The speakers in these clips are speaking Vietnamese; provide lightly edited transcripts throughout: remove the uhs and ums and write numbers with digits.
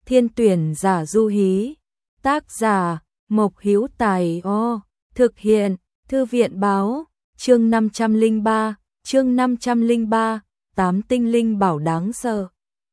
Thiên tuyển giả du hí. Tác giả Mộc Hữu Tài. Thực hiện Thư viện báo. Chương 503, 8 tinh linh bảo đáng sợ.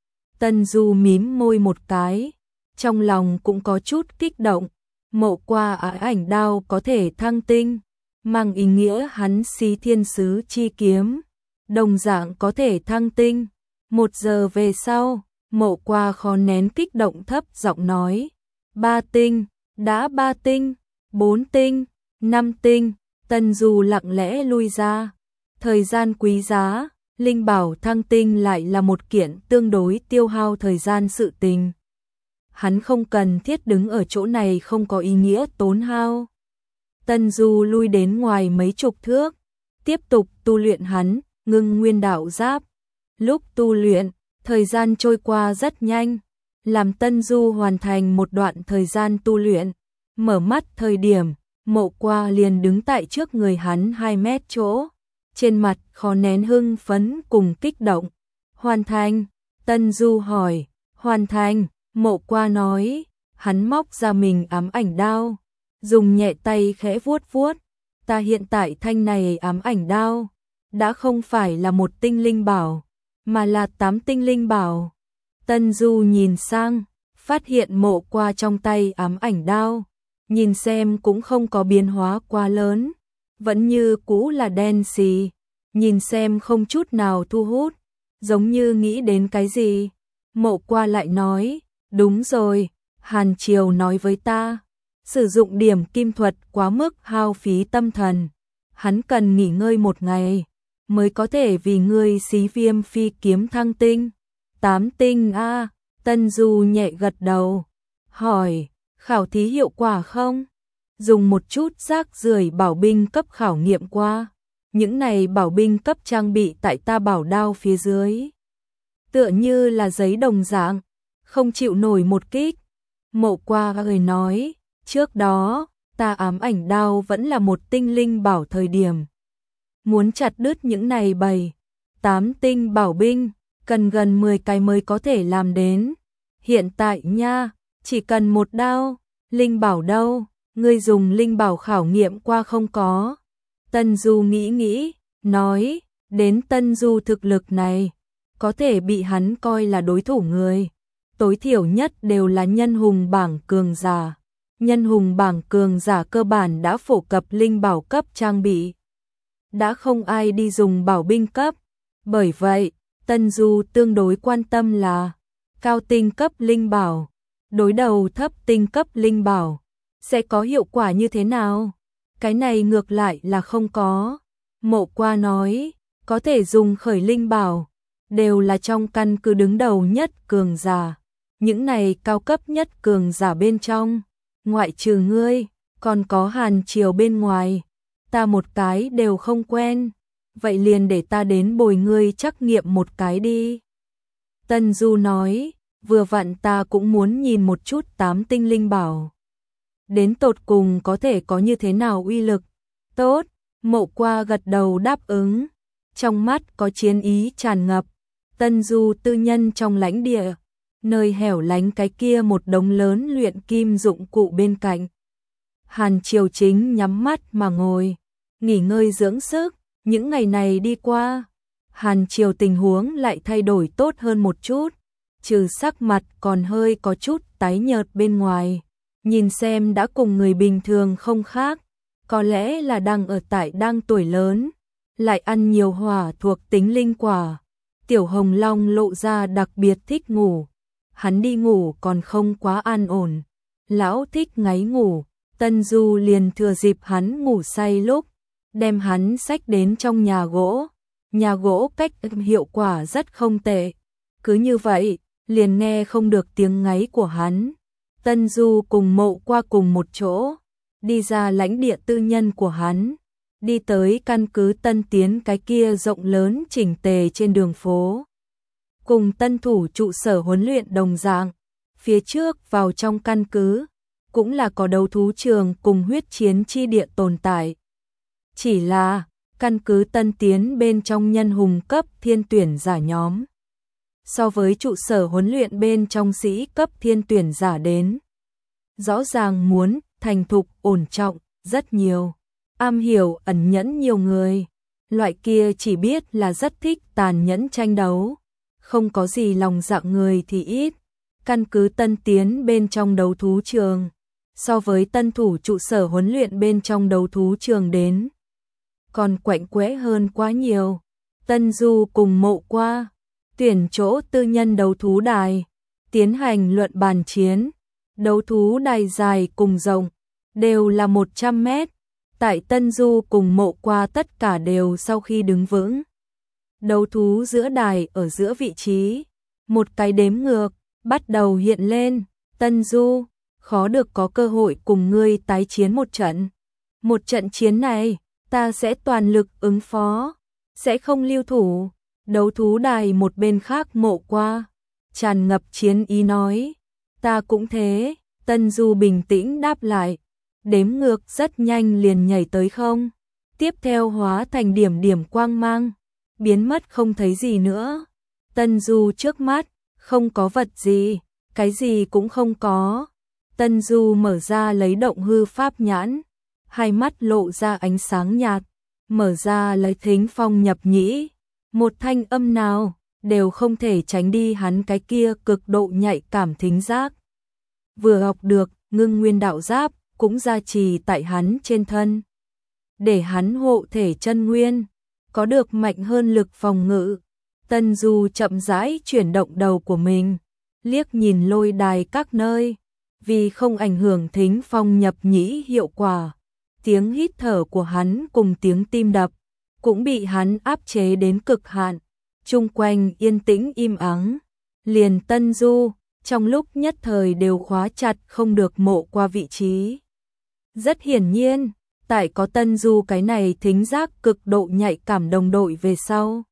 Tân Du mím môi một cái, trong lòng cũng có chút kích động. Mộ Qua ái ảnh đao có thể thăng tinh, mang ý nghĩa hắn xí thiên sứ chi kiếm đồng dạng có thể thăng tinh. 1 giờ về sau, Mộ Qua khó nén kích động thấp giọng nói: 3 tinh, đã 3 tinh, 4 tinh, 5 tinh. Tân Du lặng lẽ lui ra. Thời gian quý giá, linh bảo thăng tinh lại là một kiện tương đối tiêu hao thời gian sự tình. Hắn không cần thiết đứng ở chỗ này không có ý nghĩa tốn hao. Tân Du lui đến ngoài mấy chục thước, tiếp tục tu luyện hắn Ngưng Nguyên Đạo Giáp. Lúc tu luyện, thời gian trôi qua rất nhanh, làm Tân Du hoàn thành một đoạn thời gian tu luyện, mở mắt thời điểm, Mộ Qua liền đứng tại trước người hắn 2 mét chỗ, trên mặt khó nén hưng phấn cùng kích động. Hoàn thành? Tân Du hỏi. Hoàn thành, Mộ Qua nói. Hắn móc ra mình ám ảnh đao, dùng nhẹ tay khẽ vuốt vuốt. Ta hiện tại thanh này ám ảnh đao đã không phải là một tinh linh bảo, mà là 8 tinh linh bảo. Tân Du nhìn sang, phát hiện Mộ Qua trong tay ám ảnh đao, nhìn xem cũng không có biến hóa quá lớn, vẫn như cũ là đen xì, nhìn xem không chút nào thu hút, giống như nghĩ đến cái gì. Mộ Qua lại nói: đúng rồi, Hàn Triều nói với ta, sử dụng điểm kim thuật quá mức hao phí tâm thần, hắn cần nghỉ ngơi 1 ngày mới có thể vì ngươi xí Viêm Phi kiếm thăng tinh. 8 tinh a. Tân Du nhẹ gật đầu, hỏi: khảo thí hiệu quả không? Dùng một chút rác rưởi bảo binh cấp khảo nghiệm qua. Những này bảo binh cấp trang bị tại ta bảo đao phía dưới, tựa như là giấy đồng dạng, không chịu nổi một kích. Mộ Qua người nói: trước đó, ta ám ảnh đao vẫn là một tinh linh bảo thời điểm, muốn chặt đứt những này 7-8 tinh bảo binh, cần gần 10 cái mới có thể làm đến. Hiện tại nha, chỉ cần 1 đao. Linh bảo đâu? Ngươi dùng linh bảo khảo nghiệm qua không có? Tân Du nghĩ, nói: đến Tân Du thực lực này, có thể bị hắn coi là đối thủ người, tối thiểu nhất đều là nhân hùng bảng cường giả. Nhân hùng bảng cường giả cơ bản đã phổ cập linh bảo cấp trang bị, đã không ai đi dùng bảo binh cấp. Bởi vậy, Tân Du tương đối quan tâm là cao tinh cấp linh bảo đối đầu thấp tinh cấp linh bảo sẽ có hiệu quả như thế nào. Cái này ngược lại là không có. Mộ Qua nói: có thể dùng khởi linh bảo đều là trong căn cứ đứng đầu nhất cường giả. Những này cao cấp nhất cường giả bên trong, ngoại trừ ngươi, còn có Hàn Triều bên ngoài, ta một cái đều không quen. Vậy liền để ta đến bồi ngươi trắc nghiệm một cái đi. Tân Du nói: vừa vặn ta cũng muốn nhìn một chút 8 tinh linh bảo, đến tột cùng có thể có như thế nào uy lực. Tốt. Mộ Qua gật đầu đáp ứng, trong mắt có chiến ý tràn ngập. Tân Du tư nhân trong lãnh địa, nơi hẻo lánh cái kia một đống lớn luyện kim dụng cụ bên cạnh. Hàn Triều chính nhắm mắt mà ngồi, nghỉ ngơi dưỡng sức. Những ngày này đi qua, Hàn Triều tình huống lại thay đổi tốt hơn một chút, trừ sắc mặt còn hơi có chút tái nhợt bên ngoài, nhìn xem đã cùng người bình thường không khác, có lẽ là đang tuổi lớn, lại ăn nhiều hỏa thuộc tính linh quả. Tiểu Hồng Long lộ ra đặc biệt thích ngủ, hắn đi ngủ còn không quá an ổn, lão thích ngáy ngủ. Tân Du liền thừa dịp hắn ngủ say lúc, đem hắn xách đến trong nhà gỗ. Nhà gỗ cách hiệu quả rất không tệ, cứ như vậy liền nghe không được tiếng ngáy của hắn. Tân Du cùng Mộ Qua cùng một chỗ đi ra lãnh địa tư nhân của hắn, đi tới căn cứ Tân Tiến cái kia rộng lớn chỉnh tề trên đường phố, cùng tân thủ trụ sở huấn luyện đồng dạng. Phía trước vào trong căn cứ cũng là có đấu thú trường cùng huyết chiến chi địa tồn tại, chỉ là căn cứ Tân Tiến bên trong nhân hùng cấp thiên tuyển giả nhóm so với trụ sở huấn luyện bên trong sĩ cấp thiên tuyển giả đến. Rõ ràng muốn thành thục ổn trọng rất nhiều, am hiểu ẩn nhẫn nhiều người, loại kia chỉ biết là rất thích tàn nhẫn tranh đấu, không có gì lòng dạ người thì ít. Căn cứ tân tiến bên trong đấu thú trường, so với tân thủ trụ sở huấn luyện bên trong đấu thú trường đến, còn quạnh quẽ hơn quá nhiều. Tân Du cùng Mộ Qua tuyển chỗ tư nhân đấu thú đài, tiến hành luận bàn chiến. Đấu thú đài dài cùng rộng, đều là 100 mét. Tại Tân Du cùng Mộ Qua tất cả đều sau khi đứng vững. Đấu thú giữa đài ở giữa vị trí, một cái đếm ngược bắt đầu hiện lên. Tân Du, khó được có cơ hội cùng ngươi tái chiến một trận. Một trận chiến này, ta sẽ toàn lực ứng phó, sẽ không lưu thủ. Đấu thú đài một bên khác Mộ Qua tràn ngập chiến ý nói, ta cũng thế. Tân Du bình tĩnh đáp lại, đếm ngược rất nhanh liền nhảy tới không. Tiếp theo hóa thành điểm điểm quang mang, biến mất không thấy gì nữa. Tân Du trước mắt, không có vật gì, cái gì cũng không có. Tân Du mở ra lấy động hư pháp nhãn, hai mắt lộ ra ánh sáng nhạt, mở ra lấy thính phong nhập nhĩ. Một thanh âm nào, đều không thể tránh đi hắn cái kia cực độ nhạy cảm thính giác. Vừa học được, ngưng nguyên đạo giáp, cũng gia trì tại hắn trên thân. Để hắn hộ thể chân nguyên, có được mạnh hơn lực phòng ngự. Tân Du chậm rãi chuyển động đầu của mình, liếc nhìn lôi đài các nơi. Vì không ảnh hưởng thính phong nhập nhĩ hiệu quả, tiếng hít thở của hắn cùng tiếng tim đập cũng bị hắn áp chế đến cực hạn. Chung quanh yên tĩnh im ắng, liền Tân Du trong lúc nhất thời đều khóa chặt không được Mộ Qua vị trí. Rất hiển nhiên, tại có Tân Du cái này thính giác cực độ nhạy cảm đồng đội về sau,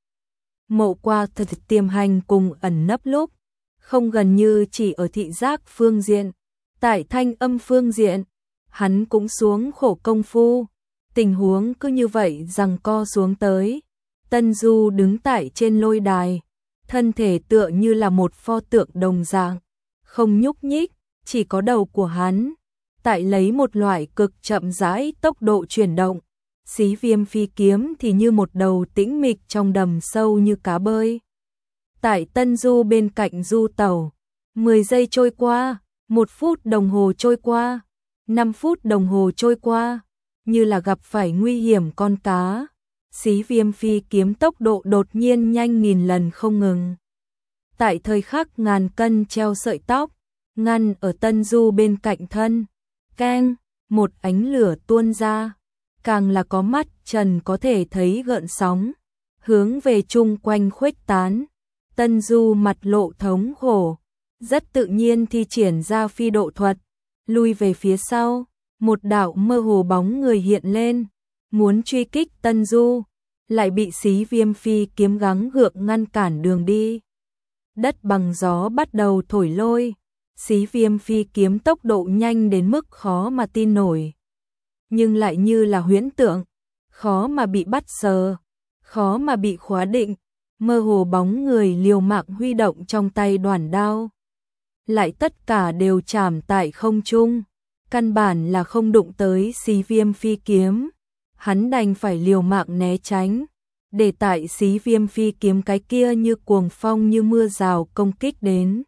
Mộ Qua thật tiềm hành cùng ẩn nấp lúc, không gần như chỉ ở thị giác phương diện, tại thanh âm phương diện, hắn cũng xuống khổ công phu. Tình huống cứ như vậy giằng co xuống tới. Tân Du đứng tại trên lôi đài, thân thể tựa như là một pho tượng đồng dạng, không nhúc nhích, chỉ có đầu của hắn tại lấy một loại cực chậm rãi tốc độ chuyển động. Xí Viêm phi kiếm thì như một đầu tĩnh mịch trong đầm sâu như cá bơi. Tại Tân Du bên cạnh du tẩu, 10 giây trôi qua, 1 phút đồng hồ trôi qua, 5 phút đồng hồ trôi qua, như là gặp phải nguy hiểm con cá. Xí Viêm phi kiếm tốc độ đột nhiên nhanh nghìn lần không ngừng. Tại thời khắc ngàn cân treo sợi tóc, ngăn ở Tân Du bên cạnh thân. Keng, một ánh lửa tuôn ra, càng là có mắt trần có thể thấy gợn sóng, hướng về chung quanh khuếch tán. Tân Du mặt lộ thống khổ, rất tự nhiên thi triển ra phi độ thuật, lui về phía sau. Một đạo mơ hồ bóng người hiện lên, muốn truy kích Tân Du, lại bị Xí Viêm phi kiếm gắng gượng ngăn cản đường đi. Đất bằng gió bắt đầu thổi lôi, Xí Viêm phi kiếm tốc độ nhanh đến mức khó mà tin nổi, nhưng lại như là huyễn tượng, khó mà bị bắt sờ, khó mà bị khóa định. Mơ hồ bóng người liều mạng huy động trong tay đoản đao, lại tất cả đều chạm tại không trung, căn bản là không đụng tới Xí Viêm phi kiếm. Hắn đành phải liều mạng né tránh, để tại Xí Viêm phi kiếm cái kia như cuồng phong như mưa rào công kích đến.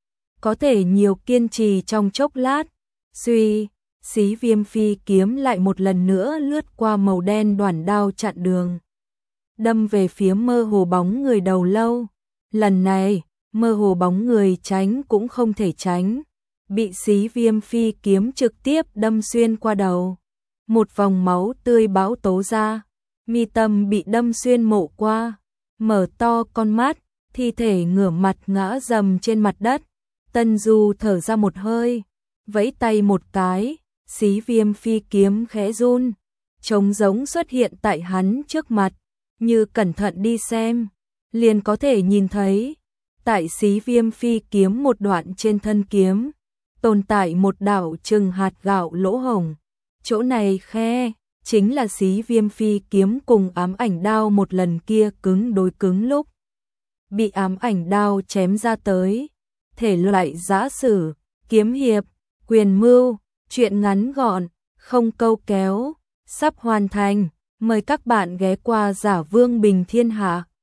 Có thể nhiều kiên trì trong chốc lát, suy, Xí Viêm phi kiếm lại một lần nữa lướt qua màu đen đoản đao chặn đường, đâm về phía mơ hồ bóng người đầu lâu. Lần này, mơ hồ bóng người tránh cũng không thể tránh, bị Xí Viêm phi kiếm trực tiếp đâm xuyên qua đầu. Một vòng máu tươi bão tố ra, mi tâm bị đâm xuyên. Mộ Qua mở to con mắt, thi thể ngửa mặt ngã dầm trên mặt đất. Tân Du thở ra một hơi, vẫy tay một cái, Xí Viêm phi kiếm khẽ run, trống giống xuất hiện tại hắn trước mặt, như cẩn thận đi xem, liền có thể nhìn thấy, tại Xí Viêm phi kiếm một đoạn trên thân kiếm, tồn tại một đạo chừng hạt gạo lỗ hổng. Chỗ này khe, chính là Xí Viêm phi kiếm cùng ám ảnh đao một lần kia cứng đối cứng lúc bị ám ảnh đao chém ra tới. Thể loại giã sử, kiếm hiệp, quyền mưu, truyện ngắn gọn, không câu kéo, sắp hoàn thành. Mời các bạn ghé qua Giả Vương Bình Thiên Hạ.